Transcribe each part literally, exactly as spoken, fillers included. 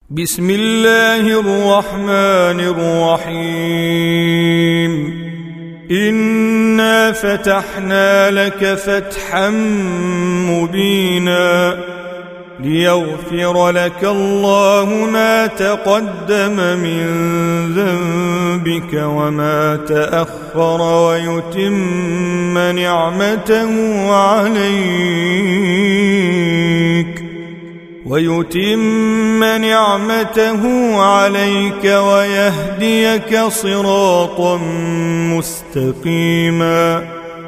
بسم الله الرحمن الرحيم. إنا فتحنا لك فتحا مبينا ليغفر لك الله ما تقدم من ذنبك وما تأخر ويتم نعمته عليك ويتم نعمته عليك ويهديك صراطا مستقيما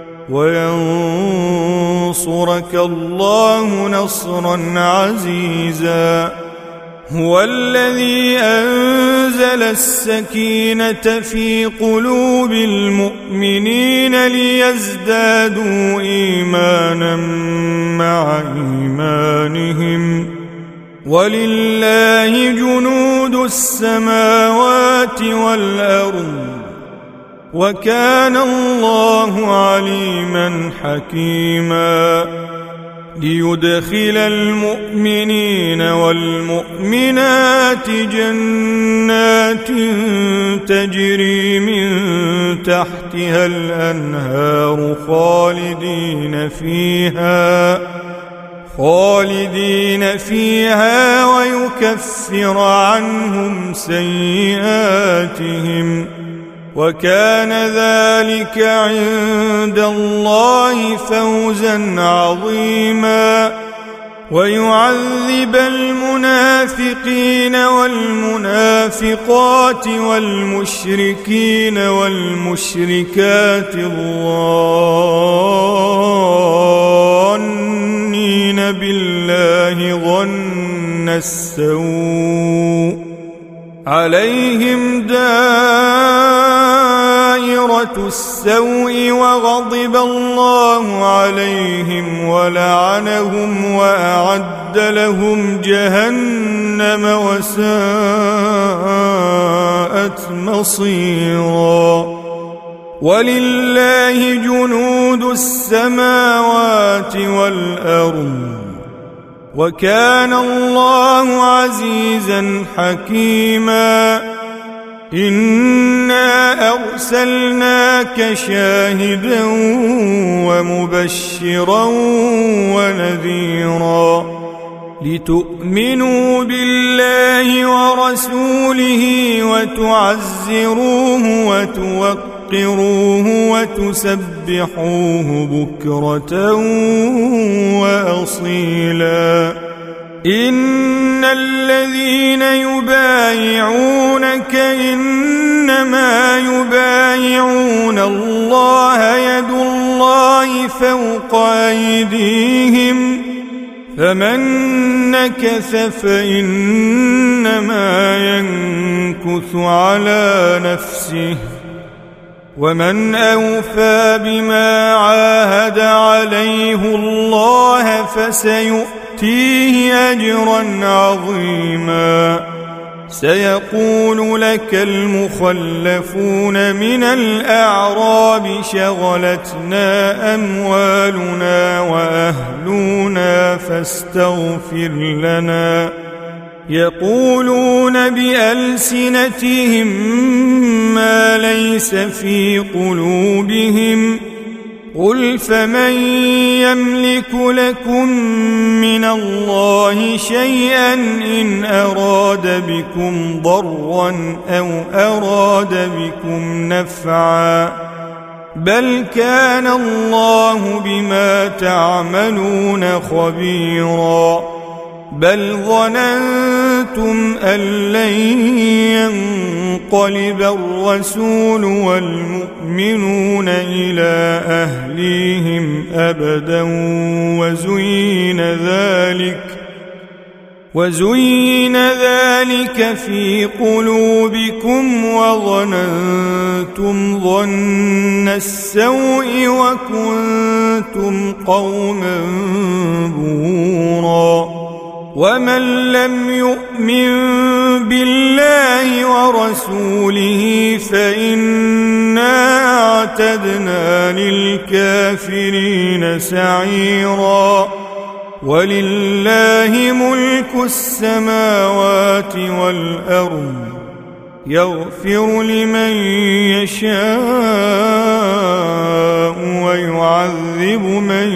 وينصرك الله نصرا عزيزا. هو الذي أنزل السكينة في قلوب المؤمنين ليزدادوا إيمانا مع إيمانهم ولله جنود السماوات والأرض وكان الله عليما حكيما. ليدخل المؤمنين والمؤمنات جنات تجري من تحتها الأنهار خالدين فيها خالدين فيها ويكفر عنهم سيئاتهم وكان ذلك عند الله فوزا عظيما. ويعذب المنافقين والمنافقات والمشركين والمشركات الظانين بالله ظن السوء عليهم دائرة السوء وغضب الله عليهم ولعنهم وأعد لهم جهنم وساءت مصيرا. ولله جنود السماوات والأرض وكان الله عزيزا حكيما. إنا أرسلناك شاهدا ومبشرا ونذيرا لتؤمنوا بالله ورسوله وتعزروه وتوقروه وتسبحوه بكرة وأصيلا. إن الذين يبايعونك إنما يبايعون الله يد الله فوق أيديهم فمن نكث فإنما ينكث على نفسه ومن أوفى بما عاهد عليه الله فسيؤتيه أجرا عظيما. سيقول لك المخلفون من الأعراب شغلتنا أموالنا وأهلنا فاستغفر لنا يقولون بألسنتهم ما ليس في قلوبهم قل فمن يملك لكم من الله شيئا إن أراد بكم ضرا أو أراد بكم نفعا بل كان الله بما تعملون خبيرا. بل ظننتم أن لن ينقلب الرسول والمؤمنون إلى أهليهم أبدا وزين ذلك وزين ذلك في قلوبكم وظننتم ظن السوء وكنتم قوما بورا. ومن لم يؤمن بالله ورسوله فإنا اعتدنا للكافرين سعيرا. ولله ملك السماوات والأرض يغفر لمن يشاء ويعذب من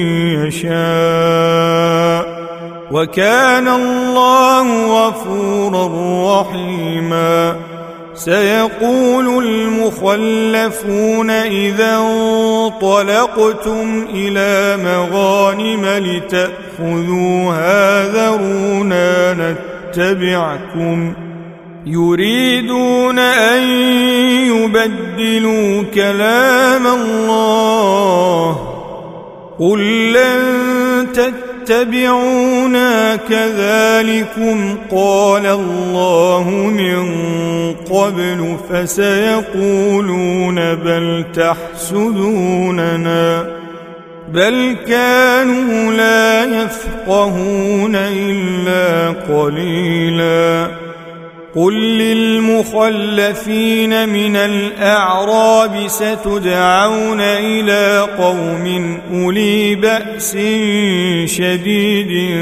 يشاء وكان الله غفورا رحيما. سيقول المخلفون إذا انطلقتم إلى مغانم لتأخذوها ذرونا نتبعكم يريدون أن يبدلوا كلام الله قل لن تتبعونا كذلكم قال الله من قبل فسيقولون بل تحسدوننا بل كانوا لا يفقهون إلا قليلا. قل للمخلفين من الأعراب ستدعون إلى قوم أولي بأس شديد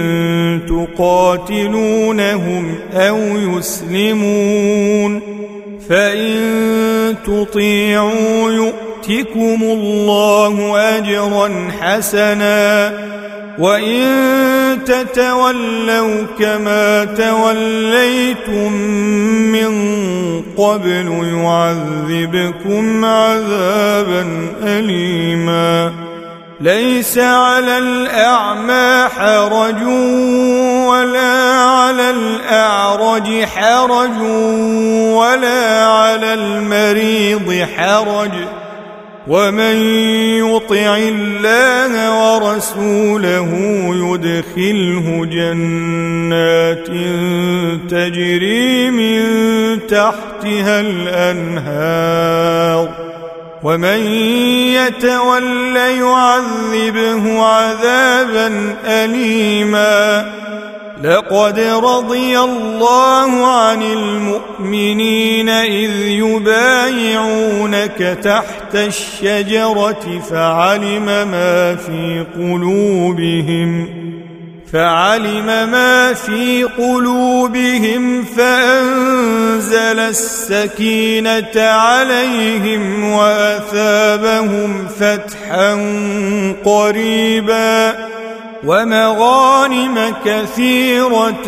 تقاتلونهم أو يسلمون فإن تطيعوا يؤتكم الله أجرا حسنا وإن تتولوا كما توليتم من قبل يعذبكم عذابا أليما. ليس على الأعمى حرج ولا على الأعرج حرج ولا على المريض حرج ومن يطع الله ورسوله يدخله جنات تجري من تحتها الأنهار ومن يتول يعذبه عذابا أليما. لقد رضي الله عن المؤمنين إذ يبايعونك تحت الشجرة فعلم ما في قلوبهم فعلم ما في قلوبهم فأنزل السكينة عليهم وأثابهم فتحا قريبا ومغانم كثيرة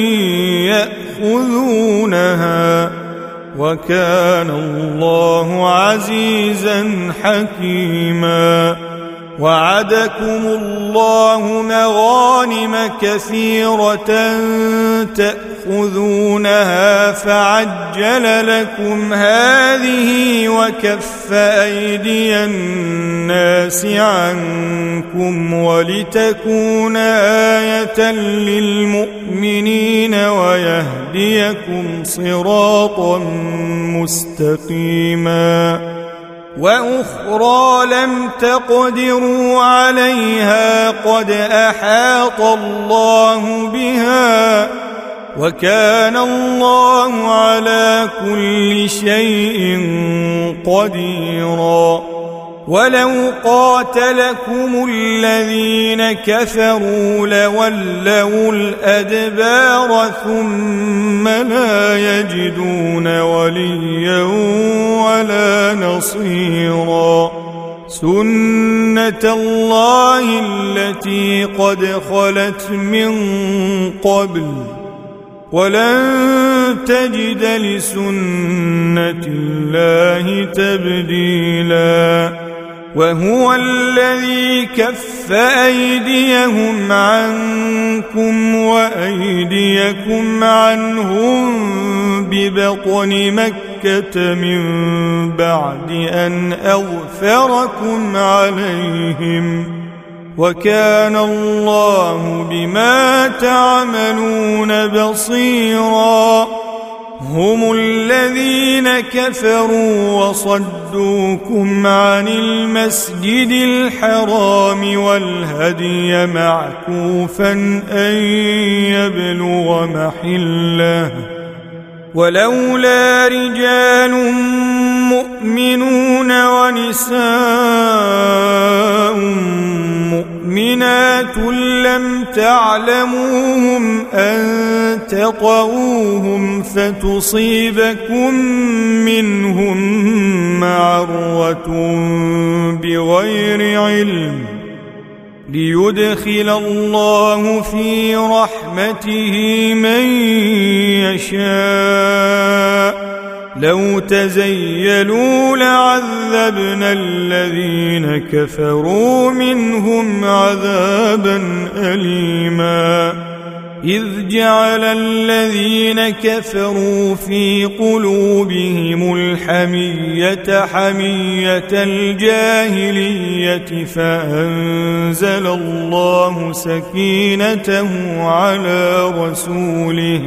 يأخذونها وكان الله عزيزا حكيما. وعدكم الله مغانم كثيرة تأخذونها فعجل لكم هذه وكف أيدي الناس عنكم ولتكون آية للمؤمنين ويهديكم صراطا مستقيما. وأخرى لم تقدروا عليها قد أحاط الله بها وكان الله على كل شيء قديرا. ولو قاتلكم الذين كفروا لولوا الأدبار ثم لا يجدون وليا ولا نصيرا. سنة الله التي قد خلت من قبل ولن تجد لسنة الله تبديلا. وهو الذي كف أيديهم عنكم وأيديكم عنهم ببطن مكة من بعد أن أغفركم عليهم وكان الله بما تعملون بصيرا. هم الذين كفروا وصدوكم عن المسجد الحرام والهدي معكوفا أن يبلغ محله ولولا رجال مؤمنون ونساء مؤمنات لم تعلموهم أن تطؤوهم فتصيبكم منهم معرة بغير علم ليدخل الله في رحمته من يشاء لو تزيلوا لعذبنا الذين كفروا منهم عذابا أليما إذ جعل الذين كفروا في قلوبهم الحمية حمية الجاهلية فأنزل الله سكينته على رسوله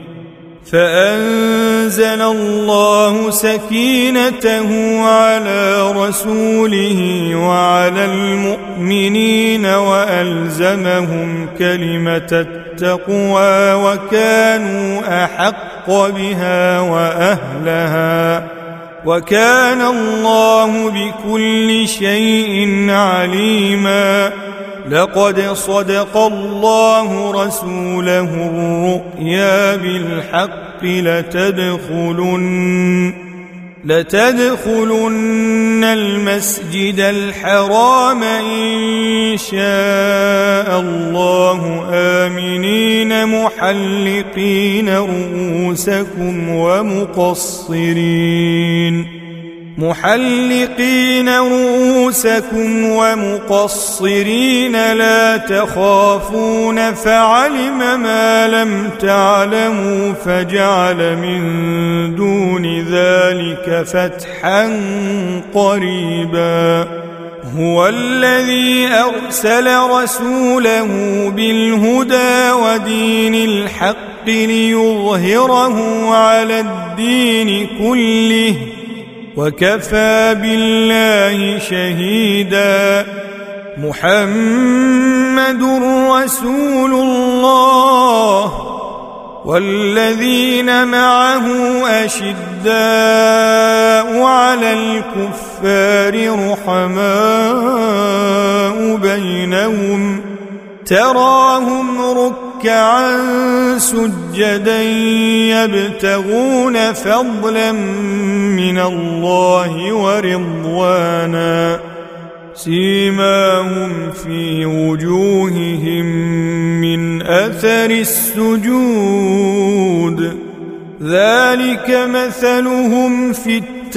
فأنزل الله سكينته على رسوله وعلى المؤمنين وألزمهم كلمة التقوى وكانوا أحق بها وأهلها وكان الله بكل شيء عليما لقد صدق الله رسوله الرؤيا بالحق لتدخلن لتدخلن المسجد الحرام إن شاء الله آمنين محلقين رؤوسكم ومقصرين محلقين رؤوسكم ومقصرين لا تخافون فعلم ما لم تعلموا فجعل من دون ذلك فتحا قريبا هو الذي أرسل رسوله بالهدى ودين الحق ليظهره على الدين كله وكفى بالله شهيدا محمد رسول الله والذين معه أشداء على الكفار رحماء بينهم تراهم ركعا سجدا يبتغون فضلا من الله ورضوانا سيماهم في وجوههم من أثر السجود ذلك مثلهم في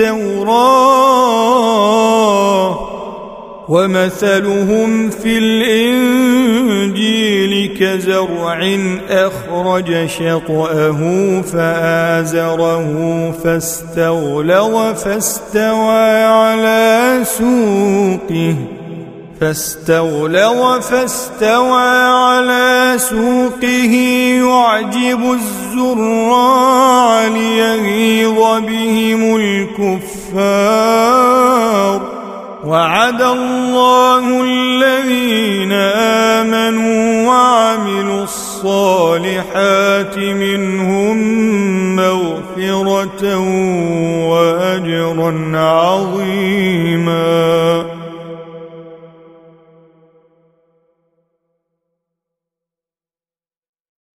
التوراة ومثلهم في الإنجيل كزرع أخرج شطأه فآزره فاستغلظ فاستوى على سوقه فاستغلظ فاستوى على سوقه يعجب الزراع ليغيظ بهم الكفار وعد الله الذين آمنوا وعملوا الصالحات منهم مغفرة وأجرا عظيما.